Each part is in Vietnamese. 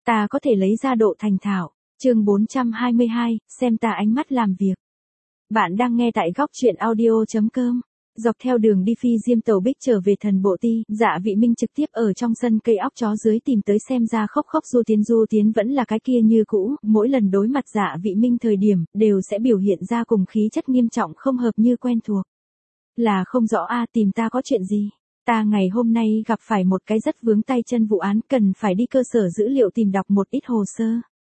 Ta có thể lấy ra độ thành thạo. Chương 422, xem ta ánh mắt làm việc. Bạn đang nghe tại góc truyện audio.com. Dọc theo đường đi phi diêm tàu bích trở về Thần Bộ Ti, Dạ Vị Minh trực tiếp ở trong sân cây óc chó dưới tìm tới xem ra khóc khóc Du Tiến vẫn là cái kia như cũ, mỗi lần đối mặt Dạ Vị Minh thời điểm, đều sẽ biểu hiện ra cùng khí chất nghiêm trọng không hợp như quen thuộc. Là không rõ tìm ta có chuyện gì? Ta ngày hôm nay gặp phải một cái rất vướng tay chân vụ án, cần phải đi cơ sở dữ liệu tìm đọc một ít hồ sơ.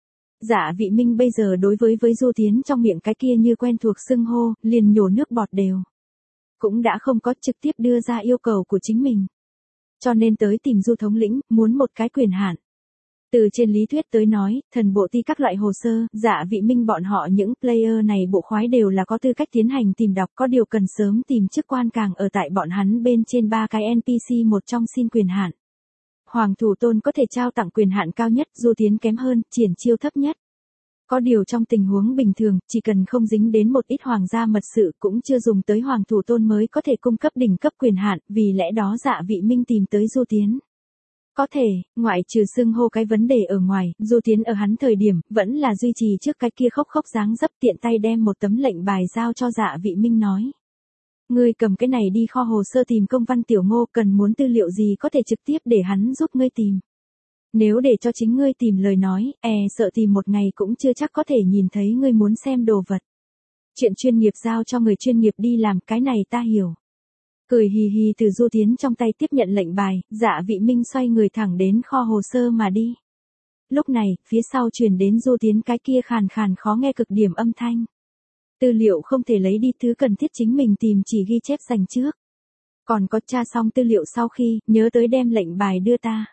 Dạ Vị Minh bây giờ đối với Du Tiến trong miệng cái kia như quen thuộc xưng hô, liền nhổ nước bọt đều. Cũng đã không có trực tiếp đưa ra yêu cầu của chính mình. Cho nên tới tìm Du thống lĩnh, muốn một cái quyền hạn. Từ trên lý thuyết tới nói, Thần Bộ Ti các loại hồ sơ, Dạ Vị Minh bọn họ những player này bộ khoái đều là có tư cách tiến hành tìm đọc, có điều cần sớm tìm chức quan càng ở tại bọn hắn bên trên 3 cái NPC một trong xin quyền hạn. Hoàng Thủ Tôn có thể trao tặng quyền hạn cao nhất, Du Tiến kém hơn, triển chiêu thấp nhất. Có điều trong tình huống bình thường, chỉ cần không dính đến một ít hoàng gia mật sự cũng chưa dùng tới Hoàng Thủ Tôn mới có thể cung cấp đỉnh cấp quyền hạn, vì lẽ đó Dạ Vị Minh tìm tới Du Tiến. Có thể, ngoại trừ xưng hô cái vấn đề ở ngoài, Du Tiến ở hắn thời điểm, vẫn là duy trì trước cái kia khóc khóc dáng dấp, tiện tay đem một tấm lệnh bài giao cho Dạ Vị Minh nói. Ngươi cầm cái này đi kho hồ sơ tìm công văn Tiểu Ngô, cần muốn tư liệu gì có thể trực tiếp để hắn giúp ngươi tìm. Nếu để cho chính ngươi tìm lời nói, sợ tìm một ngày cũng chưa chắc có thể nhìn thấy ngươi muốn xem đồ vật. Chuyện chuyên nghiệp giao cho người chuyên nghiệp đi làm, cái này ta hiểu. Cười hì hì từ Du Tiến trong tay tiếp nhận lệnh bài, Dạ Vị Minh xoay người thẳng đến kho hồ sơ mà đi. Lúc này, phía sau truyền đến Du Tiến cái kia khàn khàn khó nghe cực điểm âm thanh. Tư liệu không thể lấy đi, thứ cần thiết chính mình tìm chỉ ghi chép dành trước. Còn có tra xong tư liệu sau khi, nhớ tới đem lệnh bài đưa ta.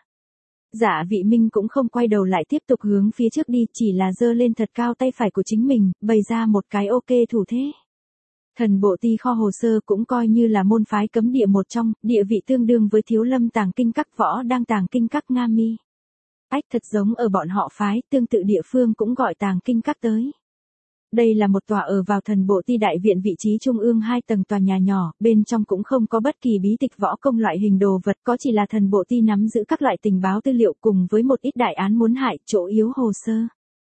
Dạ Vị Minh cũng không quay đầu lại tiếp tục hướng phía trước đi, chỉ là giơ lên thật cao tay phải của chính mình, bày ra một cái ok thủ thế. Thần Bộ Ti kho hồ sơ cũng coi như là môn phái cấm địa một trong, địa vị tương đương với Thiếu Lâm tàng kinh các, Võ đang tàng kinh các Nga Mi. Thật giống ở bọn họ phái, tương tự địa phương cũng gọi tàng kinh các tới. Đây là một tòa ở vào Thần Bộ Ti đại viện vị trí trung ương 2 tầng tòa nhà nhỏ, bên trong cũng không có bất kỳ bí tịch võ công loại hình đồ vật, có chỉ là Thần Bộ Ti nắm giữ các loại tình báo tư liệu cùng với một ít đại án muốn hại, chỗ yếu hồ sơ.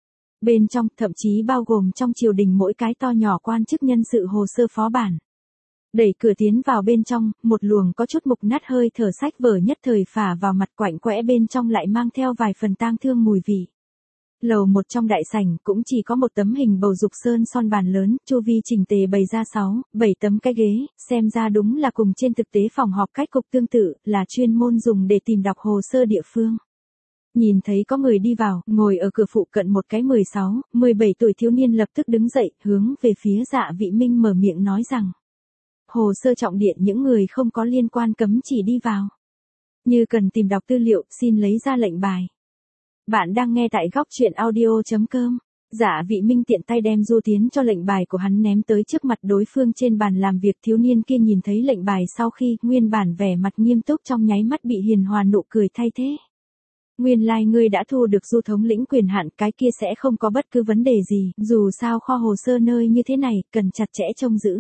Bên trong, thậm chí bao gồm trong triều đình mỗi cái to nhỏ quan chức nhân sự hồ sơ phó bản. Đẩy cửa tiến vào bên trong, một luồng có chút mục nát hơi thở sách vở nhất thời phả vào mặt, quạnh quẽ bên trong lại mang theo vài phần tang thương mùi vị. Lầu một trong đại sảnh cũng chỉ có một tấm hình bầu dục sơn son bàn lớn, chu vi chỉnh tề bày ra 6-7 tấm cái ghế, xem ra đúng là cùng trên thực tế phòng họp cách cục tương tự, là chuyên môn dùng để tìm đọc hồ sơ địa phương. Nhìn thấy có người đi vào, ngồi ở cửa phụ cận một cái 16-17 tuổi thiếu niên lập tức đứng dậy, hướng về phía Dạ Vị Minh mở miệng nói rằng. Hồ sơ trọng điện những người không có liên quan cấm chỉ đi vào. Như cần tìm đọc tư liệu, xin lấy ra lệnh bài. Bạn đang nghe tại góc truyện audio.com. Dạ Vị Minh tiện tay đem Du Tiến cho lệnh bài của hắn ném tới trước mặt đối phương trên bàn làm việc. Thiếu niên kia nhìn thấy lệnh bài sau khi, nguyên bản vẻ mặt nghiêm túc trong nháy mắt bị hiền hòa nụ cười thay thế. Nguyên lai ngươi đã thu được Du thống lĩnh quyền hạn, cái kia sẽ không có bất cứ vấn đề gì, dù sao kho hồ sơ nơi như thế này, cần chặt chẽ trông giữ.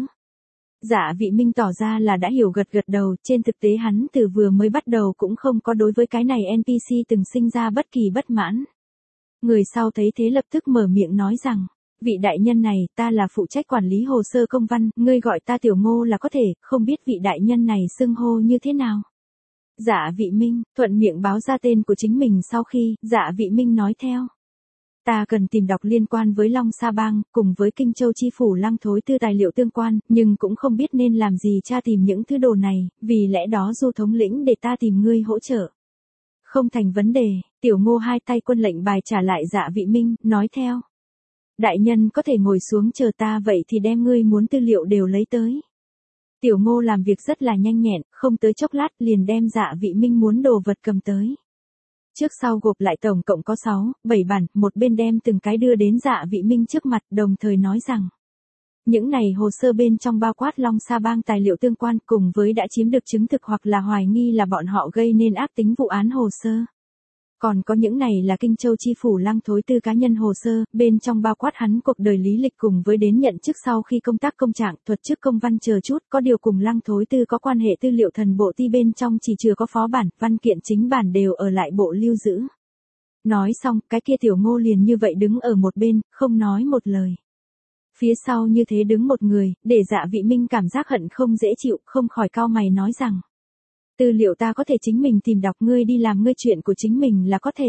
Dạ Vị Minh tỏ ra là đã hiểu, gật gật đầu, trên thực tế hắn từ vừa mới bắt đầu cũng không có đối với cái này NPC từng sinh ra bất kỳ bất mãn. Người sau thấy thế lập tức mở miệng nói rằng, vị đại nhân này, ta là phụ trách quản lý hồ sơ công văn, ngươi gọi ta Tiểu Ngô là có thể, không biết vị đại nhân này xưng hô như thế nào. Dạ Vị Minh, thuận miệng báo ra tên của chính mình sau khi, Dạ Vị Minh nói theo. Ta cần tìm đọc liên quan với Long Sa Bang, cùng với Kinh Châu Chi Phủ Lăng Thối Tư tài liệu tương quan, nhưng cũng không biết nên làm gì tra tìm những thứ đồ này, vì lẽ đó Du thống lĩnh để ta tìm ngươi hỗ trợ. Không thành vấn đề, Tiểu Ngô hai tay quân lệnh bài trả lại Dạ Vị Minh, nói theo. Đại nhân có thể ngồi xuống chờ ta, vậy thì đem ngươi muốn tư liệu đều lấy tới. Tiểu Ngô làm việc rất là nhanh nhẹn, không tới chốc lát liền đem Dạ Vị Minh muốn đồ vật cầm tới. Trước sau gộp lại tổng cộng có 6-7 bản, một bên đem từng cái đưa đến Dạ Vị Minh trước mặt, đồng thời nói rằng. Những này hồ sơ bên trong bao quát Long Sa Bang tài liệu tương quan cùng với đã chiếm được chứng thực hoặc là hoài nghi là bọn họ gây nên ác tính vụ án hồ sơ. Còn có những này là Kinh Châu Chi Phủ Lăng Thối Tư cá nhân hồ sơ, bên trong bao quát hắn cuộc đời lý lịch cùng với đến nhận chức sau khi công tác công trạng, thuật chức công văn chờ chút, có điều cùng Lăng Thối Tư có quan hệ tư liệu Thần Bộ Ti bên trong chỉ chưa có phó bản, văn kiện chính bản đều ở lại bộ lưu giữ. Nói xong, cái kia Tiểu Ngô liền như vậy đứng ở một bên, không nói một lời. Phía sau như thế đứng một người, để Dạ Vị Minh cảm giác hận không dễ chịu, không khỏi cau mày nói rằng. Tư liệu ta có thể chính mình tìm đọc, ngươi đi làm ngươi chuyện của chính mình là có thể.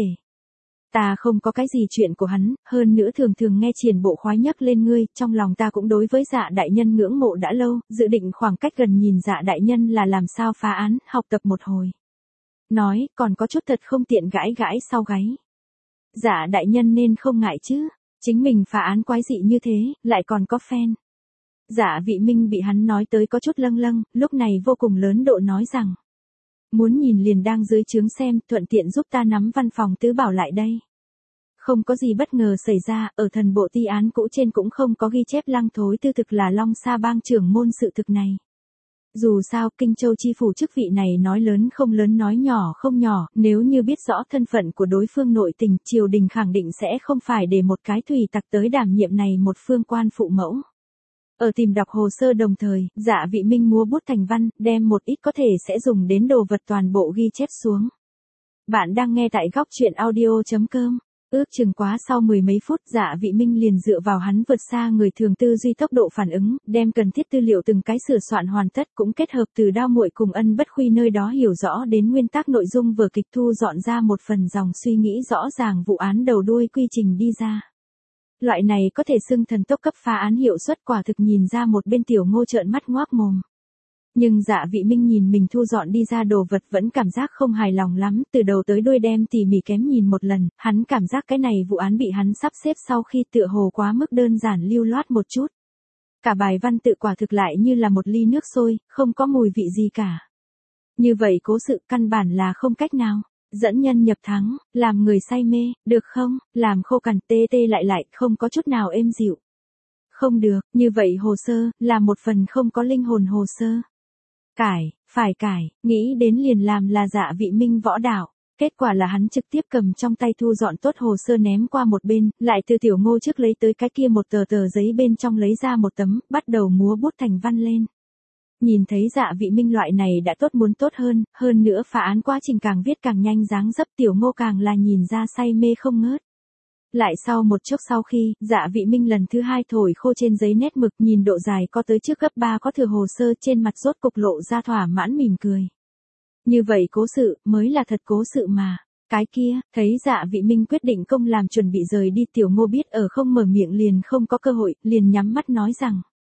Ta không có cái gì chuyện của hắn, hơn nữa thường thường nghe Triển Bộ khoái nhắc lên ngươi, trong lòng ta cũng đối với Dạ đại nhân ngưỡng mộ đã lâu, dự định khoảng cách gần nhìn Dạ đại nhân là làm sao phá án, học tập một hồi. Nói, còn có chút thật không tiện gãi gãi sau gáy. Dạ đại nhân nên không ngại chứ, chính mình phá án quái dị như thế, lại còn có fan. Dạ Vị Minh bị hắn nói tới có chút lâng lâng, lúc này vô cùng lớn độ nói rằng. Muốn nhìn liền đang dưới trướng xem, thuận tiện giúp ta nắm văn phòng tứ bảo lại đây. Không có gì bất ngờ xảy ra, ở thần bộ ti án cũ trên cũng không có ghi chép Lăng Thối Tư thực là Long Sa Bang trưởng môn sự thực này. Dù sao, Kinh Châu chi phủ chức vị này nói lớn không lớn nói nhỏ không nhỏ, nếu như biết rõ thân phận của đối phương nội tình, triều đình khẳng định sẽ không phải để một cái thủy tặc tới đảm nhiệm này một phương quan phụ mẫu. Ở tìm đọc hồ sơ đồng thời, Dạ Vị Minh múa bút thành văn, đem một ít có thể sẽ dùng đến đồ vật toàn bộ ghi chép xuống. Bạn đang nghe tại góc truyện audio.com. Ước chừng quá sau mười mấy phút, Dạ Vị Minh liền dựa vào hắn vượt xa người thường tư duy tốc độ phản ứng, đem cần thiết tư liệu từng cái sửa soạn hoàn tất, cũng kết hợp từ Đao Muội cùng Ân Bất Khuy nơi đó hiểu rõ đến nguyên tắc nội dung vở kịch, thu dọn ra một phần dòng suy nghĩ rõ ràng vụ án đầu đuôi quy trình đi ra. Loại này có thể xưng thần tốc cấp phá án hiệu suất quả thực nhìn ra một bên Tiểu Ngô trợn mắt ngoác mồm. Nhưng Dạ Vị Minh nhìn mình thu dọn đi ra đồ vật vẫn cảm giác không hài lòng lắm, từ đầu tới đuôi đem tỉ mỉ kém nhìn một lần, hắn cảm giác cái này vụ án bị hắn sắp xếp sau khi tựa hồ quá mức đơn giản lưu loát một chút. Cả bài văn tự quả thực lại như là một ly nước sôi, không có mùi vị gì cả. Như vậy cố sự căn bản là không cách nào dẫn nhân nhập thắng, làm người say mê, được không, làm khô cằn tê tê lại, không có chút nào êm dịu. Không được, như vậy hồ sơ, là một phần không có linh hồn hồ sơ. Phải cải, nghĩ đến liền làm là Dạ Vị Minh võ đạo. Kết quả là hắn trực tiếp cầm trong tay thu dọn tốt hồ sơ ném qua một bên, lại từ Tiểu Ngô trước lấy tới cái kia một tờ giấy bên trong lấy ra một tấm, bắt đầu múa bút thành văn lên. Nhìn thấy Dạ Vị Minh loại này đã tốt muốn tốt hơn nữa phá án quá trình càng viết càng nhanh dáng dấp, Tiểu Ngô càng là nhìn ra say mê không ngớt. Lại sau một chốc sau khi, Dạ Vị Minh lần thứ hai thổi khô trên giấy nét mực, nhìn độ dài có tới trước gấp 3 có thừa hồ sơ, trên mặt rốt cục lộ ra thỏa mãn mỉm cười. Như vậy cố sự, mới là thật cố sự mà. Cái kia, thấy Dạ Vị Minh quyết định công làm chuẩn bị rời đi, Tiểu Ngô biết ở không mở miệng liền không có cơ hội, liền nhắm mắt nói rằng.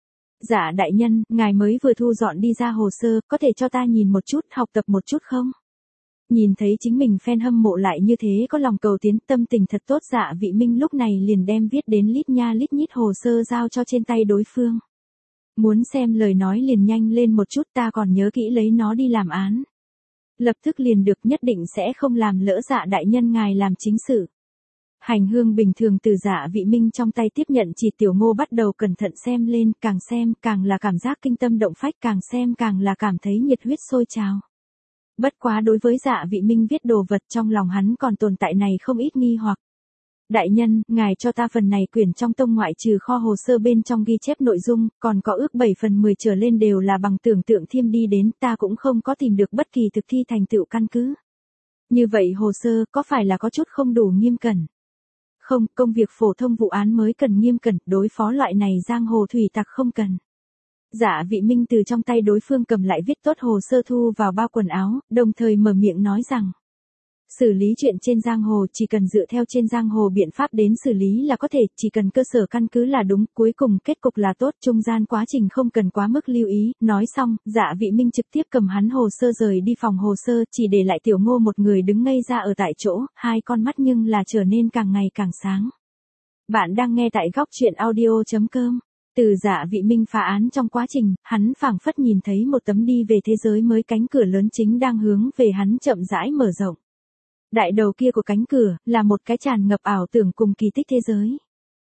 Dạ đại nhân, ngài mới vừa thu dọn đi ra hồ sơ, có thể cho ta nhìn một chút, học tập một chút không? Nhìn thấy chính mình fan hâm mộ lại như thế có lòng cầu tiến, tâm tình thật tốt, Dạ Vị Minh lúc này liền đem viết đến lít nha lít nhít hồ sơ giao cho trên tay đối phương. Muốn xem lời nói liền nhanh lên một chút, ta còn nhớ kỹ lấy nó đi làm án. Lập tức liền được, nhất định sẽ không làm lỡ Dạ đại nhân ngài làm chính sự. Hành hương bình thường từ Dạ Vị Minh trong tay tiếp nhận, chỉ Tiểu Ngô bắt đầu cẩn thận xem lên, xem càng là cảm giác kinh tâm động phách, càng xem càng là cảm thấy nhiệt huyết sôi trào. Bất quá đối với Dạ Vị Minh viết đồ vật, trong lòng hắn còn tồn tại này không ít nghi hoặc. Đại nhân, ngài cho ta phần này quyển trong tông ngoại trừ kho hồ sơ bên trong ghi chép nội dung, còn có ước 7/10 trở lên đều là bằng tưởng tượng thêm đi đến, ta cũng không có tìm được bất kỳ thực thi thành tựu căn cứ. Như vậy hồ sơ có phải là có chút không đủ nghiêm cẩn? Không, công việc phổ thông vụ án mới cần nghiêm cẩn, đối phó loại này giang hồ thủy tặc không cần. Dạ Vị Minh từ trong tay đối phương cầm lại viết tốt hồ sơ thu vào bao quần áo, đồng thời mở miệng nói rằng. Xử lý chuyện trên giang hồ chỉ cần dựa theo trên giang hồ biện pháp đến xử lý là có thể, chỉ cần cơ sở căn cứ là đúng, cuối cùng kết cục là tốt, trung gian quá trình không cần quá mức lưu ý. Nói xong, Dạ Vị Minh trực tiếp cầm hắn hồ sơ rời đi phòng hồ sơ, chỉ để lại Tiểu Ngô một người đứng ngây ra ở tại chỗ, hai con mắt nhưng là trở nên càng ngày càng sáng. Bạn đang nghe tại góc truyện audio.com. Từ Dạ Vị Minh phá án trong quá trình, hắn phảng phất nhìn thấy một tấm đi về thế giới mới, cánh cửa lớn chính đang hướng về hắn chậm rãi mở rộng. Đại đầu kia của cánh cửa, là một cái tràn ngập ảo tưởng cùng kỳ tích thế giới.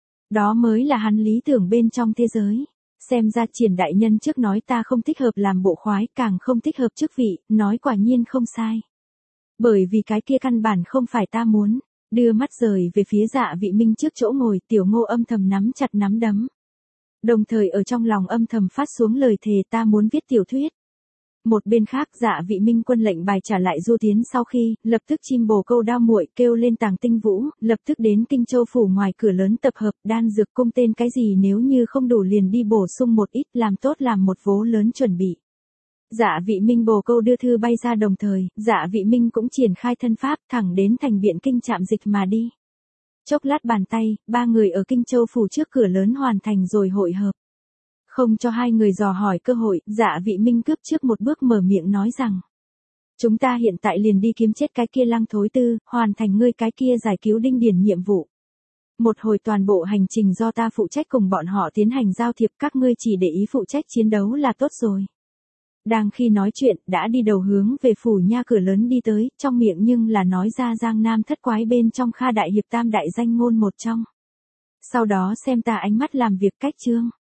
Đó mới là hắn lý tưởng bên trong thế giới. Xem ra Triển đại nhân trước nói ta không thích hợp làm bộ khoái, càng không thích hợp chức vị, nói quả nhiên không sai. Bởi vì cái kia căn bản không phải ta muốn. Đưa mắt rời về phía Dạ Vị Minh trước chỗ ngồi, Tiểu Ngô âm thầm nắm chặt nắm đấm. Đồng thời ở trong lòng âm thầm phát xuống lời thề, ta muốn viết tiểu thuyết. Một bên khác Dạ Vị Minh quân lệnh bài trả lại Du Tiến sau khi, lập tức chim bồ câu đao muội kêu lên Tàng Tinh Vũ, lập tức đến Kinh Châu phủ ngoài cửa lớn tập hợp, đan dược cung tên cái gì nếu như không đủ liền đi bổ sung một ít, làm tốt làm một vố lớn chuẩn bị. Dạ Vị Minh bồ câu đưa thư bay ra đồng thời, Dạ Vị Minh cũng triển khai thân pháp thẳng đến thành Biện Kinh trạm dịch mà đi. Chốc lát bàn tay, ba người ở Kinh Châu phủ trước cửa lớn hoàn thành rồi hội hợp. Không cho hai người dò hỏi cơ hội, Dạ Vị Minh cướp trước một bước mở miệng nói rằng. Chúng ta hiện tại liền đi kiếm chết cái kia Lăng Thối Tư, hoàn thành ngươi cái kia giải cứu Đinh Điển nhiệm vụ. Một hồi toàn bộ hành trình do ta phụ trách cùng bọn họ tiến hành giao thiệp, các ngươi chỉ để ý phụ trách chiến đấu là tốt rồi. Đang khi nói chuyện, đã đi đầu hướng về phủ nha cửa lớn đi tới, trong miệng nhưng là nói ra Giang Nam thất quái bên trong Kha Đại Hiệp tam đại danh ngôn một trong. Sau đó xem ta ánh mắt làm việc cách chương.